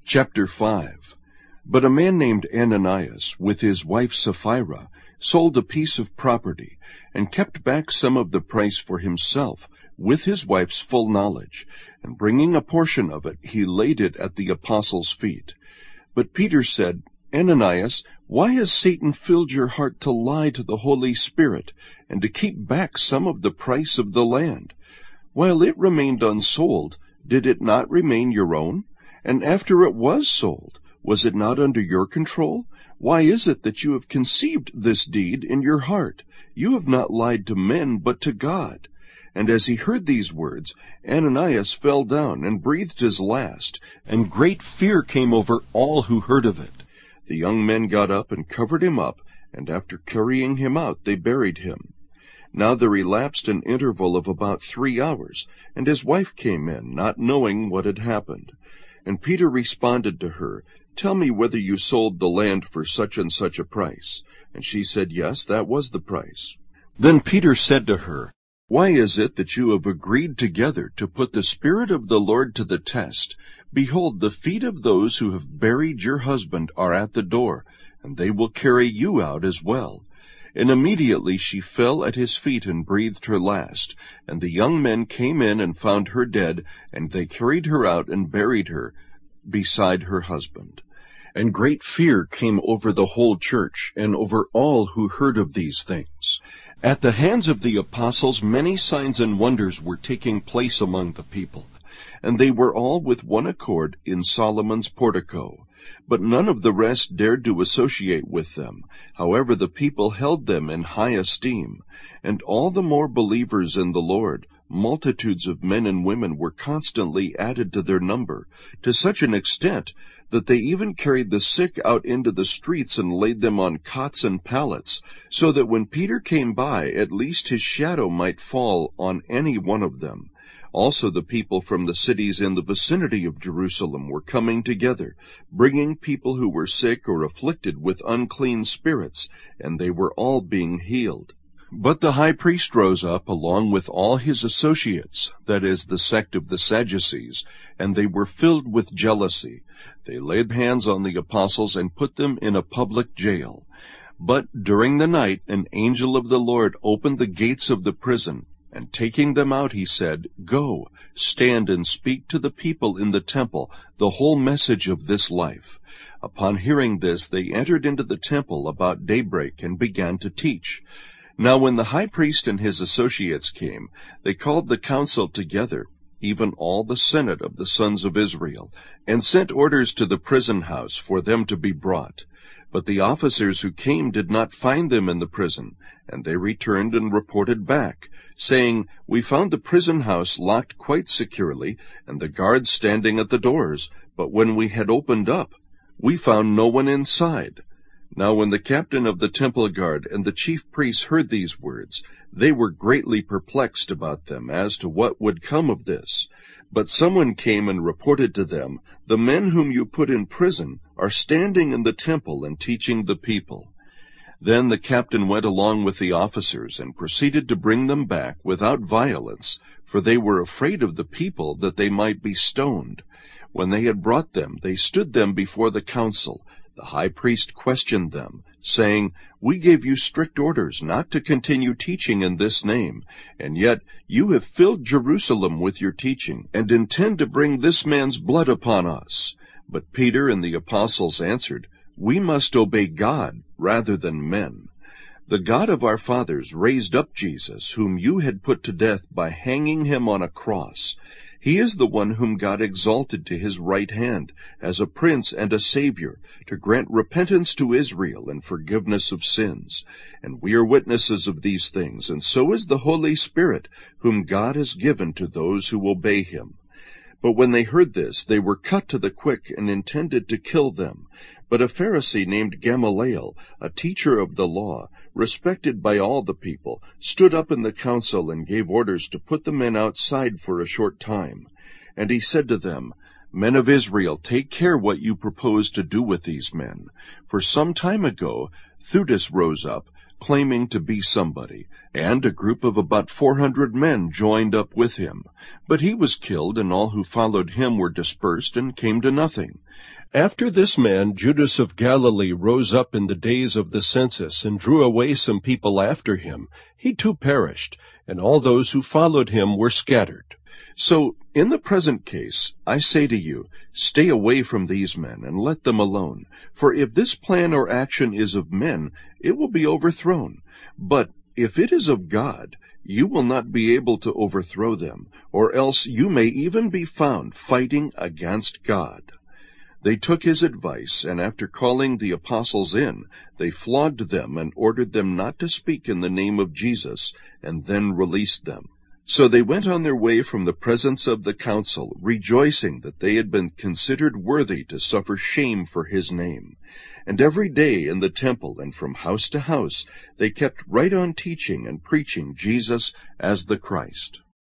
Chapter 5. But a man named Ananias, with his wife Sapphira, sold a piece of property, and kept back some of the price for himself, with his wife's full knowledge, and bringing a portion of it, he laid it at the apostles' feet. But Peter said, Ananias, why has Satan filled your heart to lie to the Holy Spirit, and to keep back some of the price of the land? While it remained unsold, did it not remain your own? And after it was sold, was it not under your control? Why is it that you have conceived this deed in your heart? You have not lied to men, but to God. And as he heard these words, Ananias fell down and breathed his last, and great fear came over all who heard of it. The young men got up and covered him up, and after carrying him out, they buried him. Now there elapsed an interval of about 3 hours, and his wife came in, not knowing what had happened. And Peter responded to her, Tell me whether you sold the land for such and such a price. And she said, Yes, that was the price. Then Peter said to her, Why is it that you have agreed together to put the Spirit of the Lord to the test? Behold, the feet of those who have buried your husband are at the door, and they will carry you out as well. And immediately she fell at his feet and breathed her last. And the young men came in and found her dead, and they carried her out and buried her beside her husband. And great fear came over the whole church, and over all who heard of these things. At the hands of the apostles many signs and wonders were taking place among the people, and they were all with one accord in Solomon's portico. But none of the rest dared to associate with them. However, the people held them in high esteem. And all the more believers in the Lord, multitudes of men and women were constantly added to their number, to such an extent that they even carried the sick out into the streets and laid them on cots and pallets, so that when Peter came by, at least his shadow might fall on any one of them. Also the people from the cities in the vicinity of Jerusalem were coming together, bringing people who were sick or afflicted with unclean spirits, and they were all being healed. But the high priest rose up along with all his associates, that is, the sect of the Sadducees, and they were filled with jealousy. They laid hands on the apostles and put them in a public jail. But during the night an angel of the Lord opened the gates of the prison, and taking them out, he said, Go, stand and speak to the people in the temple the whole message of this life. Upon hearing this, they entered into the temple about daybreak and began to teach. Now when the high priest and his associates came, they called the council together, even all the senate of the sons of Israel, and sent orders to the prison house for them to be brought. But the officers who came did not find them in the prison, and they returned and reported back, saying, We found the prison house locked quite securely, and the guards standing at the doors, but when we had opened up, we found no one inside. Now when the captain of the temple guard and the chief priests heard these words, they were greatly perplexed about them as to what would come of this. But someone came and reported to them, The men whom you put in prison are standing in the temple and teaching the people. Then the captain went along with the officers and proceeded to bring them back without violence, for they were afraid of the people that they might be stoned. When they had brought them, they stood them before the council. The high priest questioned them, saying, We gave you strict orders not to continue teaching in this name, and yet you have filled Jerusalem with your teaching, and intend to bring this man's blood upon us. But Peter and the apostles answered, We must obey God rather than men. The God of our fathers raised up Jesus, whom you had put to death by hanging him on a cross. He is the one whom God exalted to his right hand as a prince and a savior, to grant repentance to Israel and forgiveness of sins. And we are witnesses of these things, and so is the Holy Spirit, whom God has given to those who obey him. But when they heard this, they were cut to the quick and intended to kill them. But a Pharisee named Gamaliel, a teacher of the law, respected by all the people, stood up in the council and gave orders to put the men outside for a short time. And he said to them, Men of Israel, take care what you propose to do with these men. For some time ago Theudas rose up, claiming to be somebody, and a group of about 400 men joined up with him. But he was killed, and all who followed him were dispersed and came to nothing. After this man, Judas of Galilee, rose up in the days of the census and drew away some people after him. He too perished, and all those who followed him were scattered. So, in the present case, I say to you, stay away from these men and let them alone. For if this plan or action is of men, it will be overthrown. But if it is of God, you will not be able to overthrow them, or else you may even be found fighting against God. They took his advice, and after calling the apostles in, they flogged them and ordered them not to speak in the name of Jesus, and then released them. So they went on their way from the presence of the council, rejoicing that they had been considered worthy to suffer shame for his name. And every day in the temple and from house to house they kept right on teaching and preaching Jesus as the Christ.